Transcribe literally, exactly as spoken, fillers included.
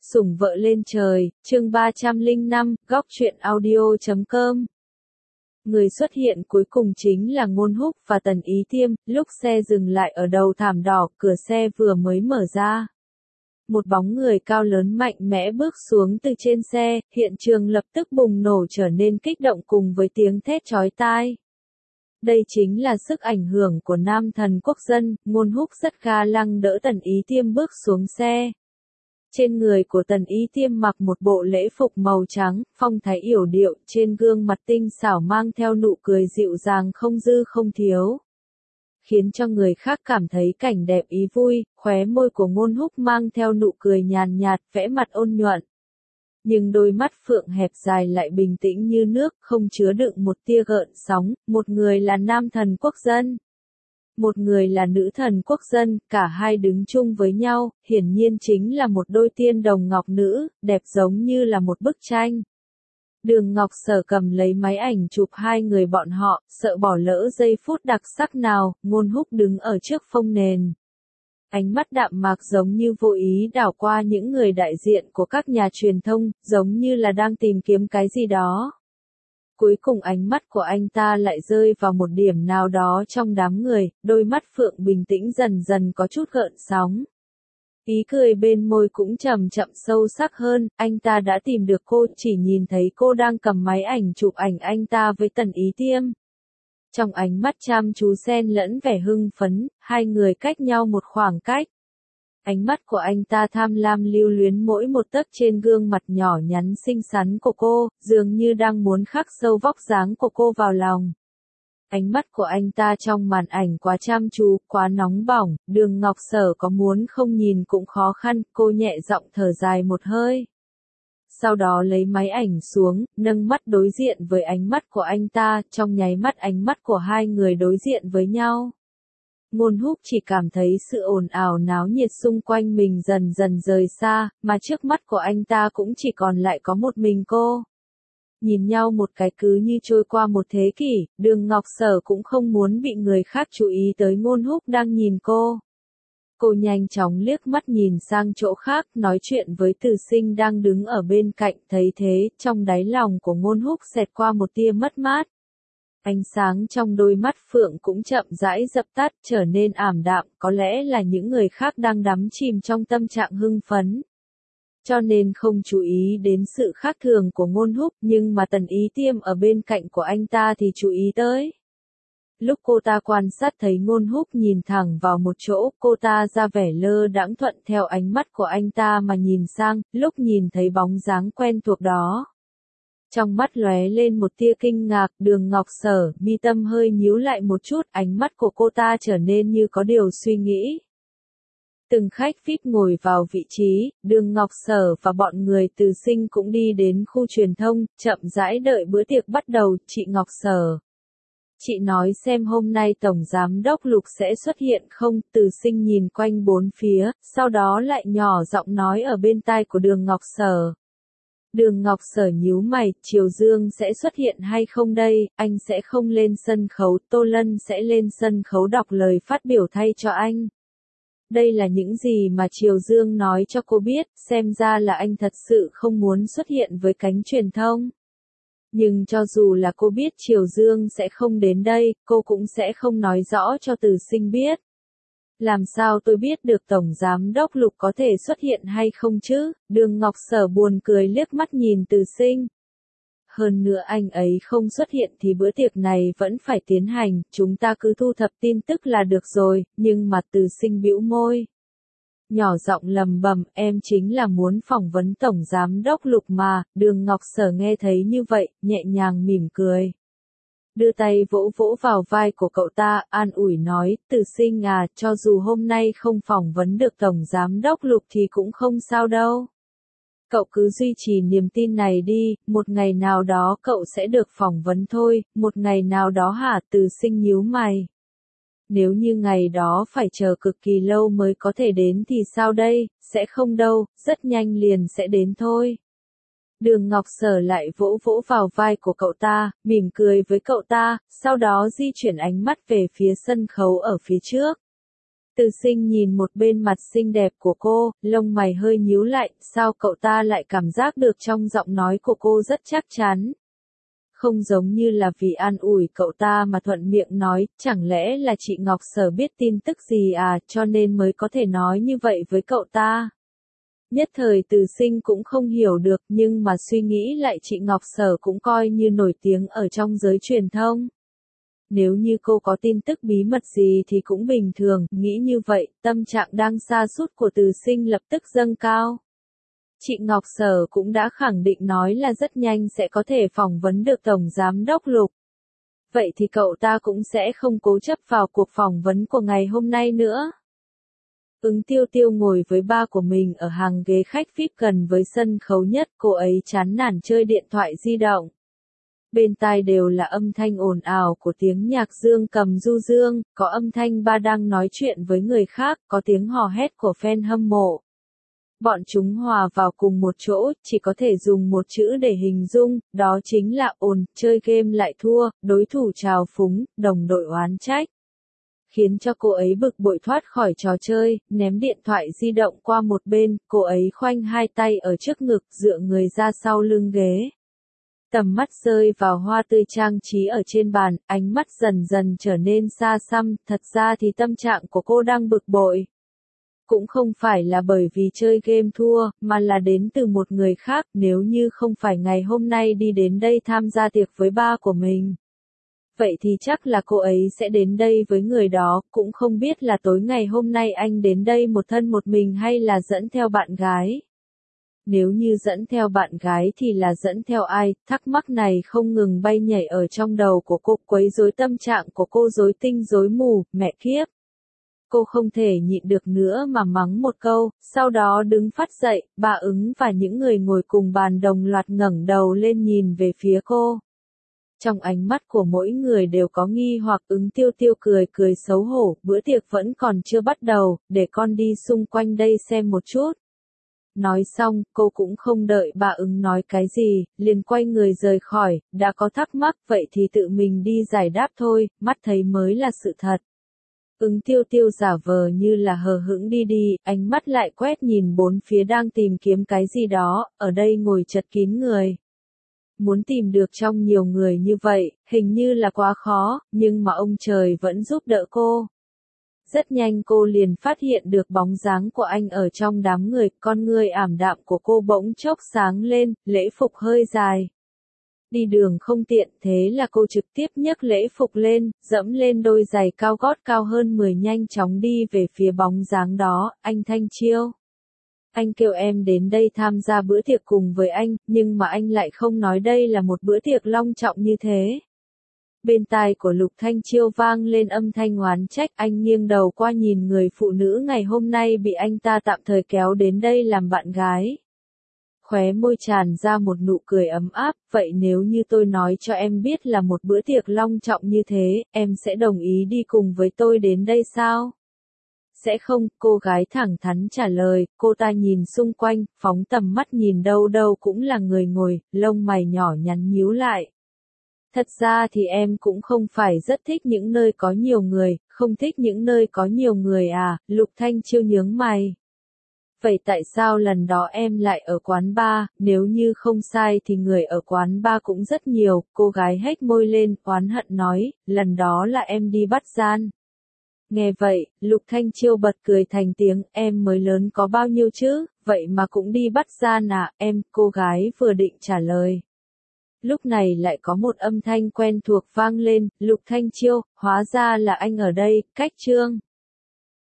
Sủng vợ lên trời, chương ba trăm lẻ năm, góc truyện audio chấm com. Người xuất hiện cuối cùng chính là Ngôn Húc và Tần Ý Tiêm, lúc xe dừng lại ở đầu thảm đỏ, cửa xe vừa mới mở ra. Một bóng người cao lớn mạnh mẽ bước xuống từ trên xe, hiện trường lập tức bùng nổ trở nên kích động cùng với tiếng thét chói tai. Đây chính là sức ảnh hưởng của nam thần quốc dân. Ngôn Húc rất ga lăng đỡ Tần Ý Tiêm bước xuống xe. Trên người của Tần Ý Tiêm mặc một bộ lễ phục màu trắng, phong thái yểu điệu, trên gương mặt tinh xảo mang theo nụ cười dịu dàng không dư không thiếu. Khiến cho người khác cảm thấy cảnh đẹp ý vui, khóe môi của Ngôn Húc mang theo nụ cười nhàn nhạt, vẽ mặt ôn nhuận. Nhưng đôi mắt phượng hẹp dài lại bình tĩnh như nước, không chứa đựng một tia gợn sóng. Một người là nam thần quốc dân, một người là nữ thần quốc dân, cả hai đứng chung với nhau, hiển nhiên chính là một đôi tiên đồng ngọc nữ, đẹp giống như là một bức tranh. Đường Ngọc Sở cầm lấy máy ảnh chụp hai người bọn họ, sợ bỏ lỡ giây phút đặc sắc nào. Ngôn Húc đứng ở trước phông nền. Ánh mắt đạm mạc giống như vô ý đảo qua những người đại diện của các nhà truyền thông, giống như là đang tìm kiếm cái gì đó. Cuối cùng ánh mắt của anh ta lại rơi vào một điểm nào đó trong đám người, đôi mắt phượng bình tĩnh dần dần có chút gợn sóng. Ý cười bên môi cũng chậm chậm sâu sắc hơn, anh ta đã tìm được cô, chỉ nhìn thấy cô đang cầm máy ảnh chụp ảnh anh ta với Tần Ý Tiêm. Trong ánh mắt chăm chú xen lẫn vẻ hưng phấn, hai người cách nhau một khoảng cách. Ánh mắt của anh ta tham lam lưu luyến mỗi một tấc trên gương mặt nhỏ nhắn xinh xắn của cô, dường như đang muốn khắc sâu vóc dáng của cô vào lòng. Ánh mắt của anh ta trong màn ảnh quá chăm chú, quá nóng bỏng, Đường Ngọc Sở có muốn không nhìn cũng khó khăn, cô nhẹ giọng thở dài một hơi. Sau đó lấy máy ảnh xuống, nâng mắt đối diện với ánh mắt của anh ta, trong nháy mắt ánh mắt của hai người đối diện với nhau. Ngôn Húc chỉ cảm thấy sự ồn ào náo nhiệt xung quanh mình dần dần rời xa, mà trước mắt của anh ta cũng chỉ còn lại có một mình cô. Nhìn nhau một cái cứ như trôi qua một thế kỷ, Đường Ngọc Sở cũng không muốn bị người khác chú ý tới Ngôn Húc đang nhìn cô. Cô nhanh chóng liếc mắt nhìn sang chỗ khác, nói chuyện với Từ Sinh đang đứng ở bên cạnh, thấy thế, trong đáy lòng của Ngôn Húc xẹt qua một tia mất mát. Ánh sáng trong đôi mắt phượng cũng chậm rãi dập tắt, trở nên ảm đạm, có lẽ là những người khác đang đắm chìm trong tâm trạng hưng phấn. Cho nên không chú ý đến sự khác thường của Ngôn Húc, nhưng mà Tần Ý Tiêm ở bên cạnh của anh ta thì chú ý tới. Lúc cô ta quan sát thấy Ngôn Húc nhìn thẳng vào một chỗ, cô ta ra vẻ lơ đãng thuận theo ánh mắt của anh ta mà nhìn sang, lúc nhìn thấy bóng dáng quen thuộc đó. Trong mắt lóe lên một tia kinh ngạc, Đường Ngọc Sở, mi tâm hơi nhíu lại một chút, ánh mắt của cô ta trở nên như có điều suy nghĩ. Từng khách vê i pê ngồi vào vị trí, Đường Ngọc Sở và bọn người Từ Sinh cũng đi đến khu truyền thông, chậm rãi đợi bữa tiệc bắt đầu. Chị Ngọc Sở, chị nói xem hôm nay Tổng Giám đốc Lục sẽ xuất hiện không? Từ Sinh nhìn quanh bốn phía, sau đó lại nhỏ giọng nói ở bên tai của Đường Ngọc Sở. Đường Ngọc Sở nhíu mày, Triều Dương sẽ xuất hiện hay không đây? Anh sẽ không lên sân khấu, Tô Lân sẽ lên sân khấu đọc lời phát biểu thay cho anh. Đây là những gì mà Triều Dương nói cho cô biết, xem ra là anh thật sự không muốn xuất hiện với cánh truyền thông. Nhưng cho dù là cô biết Triều Dương sẽ không đến đây, cô cũng sẽ không nói rõ cho Từ Sinh biết. Làm sao tôi biết được Tổng Giám đốc Lục có thể xuất hiện hay không chứ? Đường Ngọc Sở buồn cười liếc mắt nhìn Từ Sinh. Hơn nữa anh ấy không xuất hiện thì bữa tiệc này vẫn phải tiến hành, chúng ta cứ thu thập tin tức là được rồi, nhưng mà Từ Sinh bĩu môi. Nhỏ giọng lầm bầm, em chính là muốn phỏng vấn Tổng Giám đốc Lục mà. Đường Ngọc Sở nghe thấy như vậy, nhẹ nhàng mỉm cười. Đưa tay vỗ vỗ vào vai của cậu ta, an ủi nói, Từ Sinh à, cho dù hôm nay không phỏng vấn được Tổng Giám đốc Lục thì cũng không sao đâu. Cậu cứ duy trì niềm tin này đi, một ngày nào đó cậu sẽ được phỏng vấn thôi, một ngày nào đó hả? Từ Sinh nhíu mày. Nếu như ngày đó phải chờ cực kỳ lâu mới có thể đến thì sao đây? Sẽ không đâu, rất nhanh liền sẽ đến thôi. Đường Ngọc Sở lại vỗ vỗ vào vai của cậu ta, mỉm cười với cậu ta, sau đó di chuyển ánh mắt về phía sân khấu ở phía trước. Từ Sinh nhìn một bên mặt xinh đẹp của cô, lông mày hơi nhíu lại, sao cậu ta lại cảm giác được trong giọng nói của cô rất chắc chắn. Không giống như là vì an ủi cậu ta mà thuận miệng nói, chẳng lẽ là chị Ngọc Sở biết tin tức gì à, cho nên mới có thể nói như vậy với cậu ta. Nhất thời Từ Sinh cũng không hiểu được, nhưng mà suy nghĩ lại chị Ngọc Sở cũng coi như nổi tiếng ở trong giới truyền thông. Nếu như cô có tin tức bí mật gì thì cũng bình thường, nghĩ như vậy, tâm trạng đang sa sút của Từ Sinh lập tức dâng cao. Chị Ngọc Sở cũng đã khẳng định nói là rất nhanh sẽ có thể phỏng vấn được Tổng Giám đốc Lục. Vậy thì cậu ta cũng sẽ không cố chấp vào cuộc phỏng vấn của ngày hôm nay nữa. Ứng Tiêu Tiêu ngồi với ba của mình ở hàng ghế khách vi ai pi gần với sân khấu nhất, cô ấy chán nản chơi điện thoại di động. Bên tai đều là âm thanh ồn ào của tiếng nhạc dương cầm du dương, có âm thanh ba đang nói chuyện với người khác, có tiếng hò hét của fan hâm mộ. Bọn chúng hòa vào cùng một chỗ, chỉ có thể dùng một chữ để hình dung, đó chính là ồn, chơi game lại thua, đối thủ trào phúng, đồng đội oán trách. Khiến cho cô ấy bực bội thoát khỏi trò chơi, ném điện thoại di động qua một bên, cô ấy khoanh hai tay ở trước ngực, dựa người ra sau lưng ghế. Tầm mắt rơi vào hoa tươi trang trí ở trên bàn, ánh mắt dần dần trở nên xa xăm, thật ra thì tâm trạng của cô đang bực bội. Cũng không phải là bởi vì chơi game thua, mà là đến từ một người khác, nếu như không phải ngày hôm nay đi đến đây tham gia tiệc với ba của mình. Vậy thì chắc là cô ấy sẽ đến đây với người đó, cũng không biết là tối ngày hôm nay anh đến đây một thân một mình hay là dẫn theo bạn gái. Nếu như dẫn theo bạn gái thì là dẫn theo ai, thắc mắc này không ngừng bay nhảy ở trong đầu của cô, quấy rối tâm trạng của cô rối tinh rối mù, mẹ kiếp. Cô không thể nhịn được nữa mà mắng một câu, sau đó đứng phát dậy, bà Ứng và những người ngồi cùng bàn đồng loạt ngẩng đầu lên nhìn về phía cô. Trong ánh mắt của mỗi người đều có nghi hoặc. Ứng Tiêu Tiêu cười cười xấu hổ, bữa tiệc vẫn còn chưa bắt đầu, để con đi xung quanh đây xem một chút. Nói xong, cô cũng không đợi bà Ứng nói cái gì, liền quay người rời khỏi, đã có thắc mắc vậy thì tự mình đi giải đáp thôi, mắt thấy mới là sự thật. Ứng Tiêu Tiêu giả vờ như là hờ hững đi đi, ánh mắt lại quét nhìn bốn phía đang tìm kiếm cái gì đó, ở đây ngồi chật kín người. Muốn tìm được trong nhiều người như vậy, hình như là quá khó, nhưng mà ông trời vẫn giúp đỡ cô. Rất nhanh cô liền phát hiện được bóng dáng của anh ở trong đám người, con người ảm đạm của cô bỗng chốc sáng lên, lễ phục hơi dài. Đi đường không tiện, thế là cô trực tiếp nhấc lễ phục lên, dẫm lên đôi giày cao gót cao hơn mười nhanh chóng đi về phía bóng dáng đó, anh Thanh Chiêu. Anh kêu em đến đây tham gia bữa tiệc cùng với anh, nhưng mà anh lại không nói đây là một bữa tiệc long trọng như thế. Bên tai của Lục Thanh Chiêu vang lên âm thanh oán trách, anh nghiêng đầu qua nhìn người phụ nữ ngày hôm nay bị anh ta tạm thời kéo đến đây làm bạn gái. Khóe môi tràn ra một nụ cười ấm áp, vậy nếu như tôi nói cho em biết là một bữa tiệc long trọng như thế, em sẽ đồng ý đi cùng với tôi đến đây sao? Sẽ không, cô gái thẳng thắn trả lời, cô ta nhìn xung quanh, phóng tầm mắt nhìn đâu đâu cũng là người ngồi, lông mày nhỏ nhắn nhíu lại. Thật ra thì em cũng không phải rất thích những nơi có nhiều người, không thích những nơi có nhiều người à, Lục Thanh Chiêu nhướng mày. Vậy tại sao lần đó em lại ở quán bar, nếu như không sai thì người ở quán bar cũng rất nhiều, cô gái hét môi lên, oán hận nói, lần đó là em đi bắt gian. Nghe vậy, Lục Thanh Chiêu bật cười thành tiếng, em mới lớn có bao nhiêu chứ, vậy mà cũng đi bắt gian à, em, cô gái vừa định trả lời. Lúc này lại có một âm thanh quen thuộc vang lên, Lục Thanh Chiêu, hóa ra là anh ở đây, cách Trương.